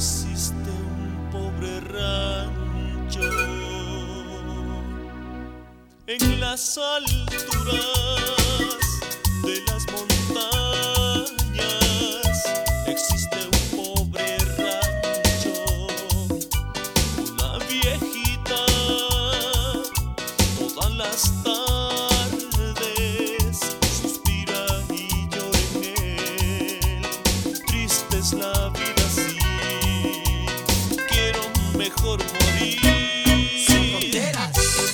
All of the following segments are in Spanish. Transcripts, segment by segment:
existe un pobre rancho en las alturas de las montañas. Existe un pobre rancho, una viejita, todas las tardes suspira y llora en él. Triste es la vida así, quiero mejor morir. Sin fronteras.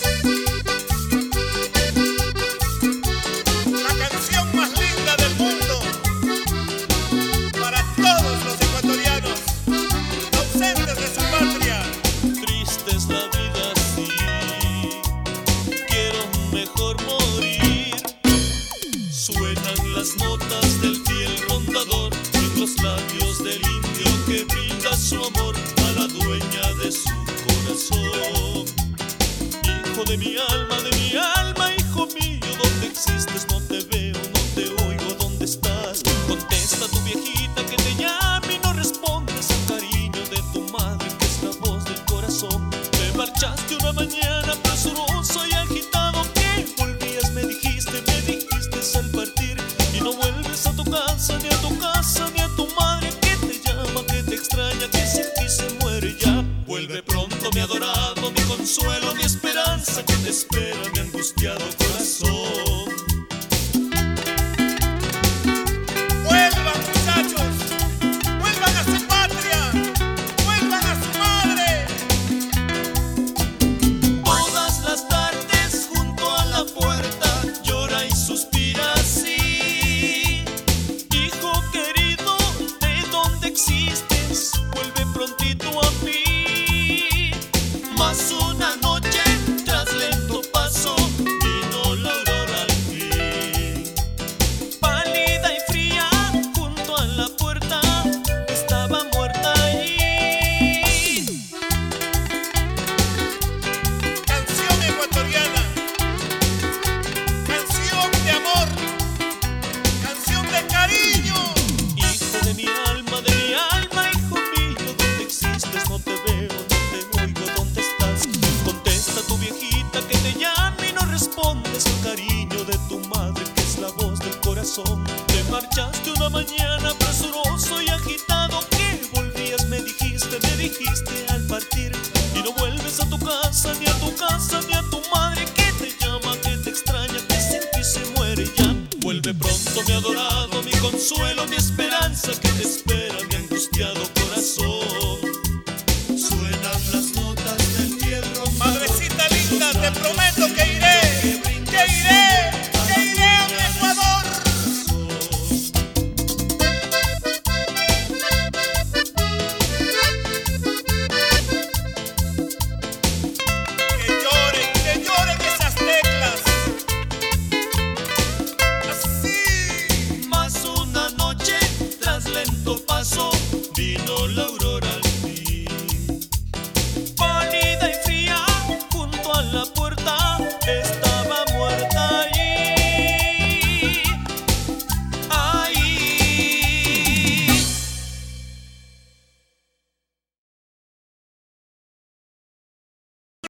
Suenan las notas del fiel rondador en los labios del indio que brinda su amor a la dueña de su corazón. Hijo de mi alma, hijo mío, ¿dónde existes? No te veo, no te oigo, ¿dónde estás? Contesta tu viejita que te llama y no respondes al cariño de tu madre que es la voz del corazón. Te marchaste una mañana presuroso y agitado, que volvías, me dijiste al partir, y no vuelves a tu casa, ni a tu casa, ni a tu madre que te llama, que te extraña, que sin ti se muere ya. Vuelve pronto, mi adorado, mi consuelo, mi esperanza, que te espera mi angustiado corazón. Vuelvan, muchachos, vuelvan a su patria, vuelvan a su madre. Todas las tardes junto a la puerta llora y suspira así. Hijo querido, ¿de dónde existes? Vuelve prontito a mí. Más una noche tras lento paso vino la aurora al fin. Pálida y fría junto a la puerta estaba muerta allí. Canción ecuatoriana, canción de amor, canción de cariño. Hijo de mi alma, hijo mío, ¿dónde existes? No te veo, no te oigo, ¿dónde estás? Contesta tu viejita que te llama y no respondes al cariño de tu madre que es la voz del corazón. Te marchaste una mañana presuroso y agitado, que volvías, me dijiste al partir, y no vuelves a tu casa, ni a tu casa, ni a tu madre que te llama, que te extraña, que sin ti se muere ya. Vuelve pronto, mi adorado, mi consuelo, mi esperanza, que te espera mi angustiado corazón.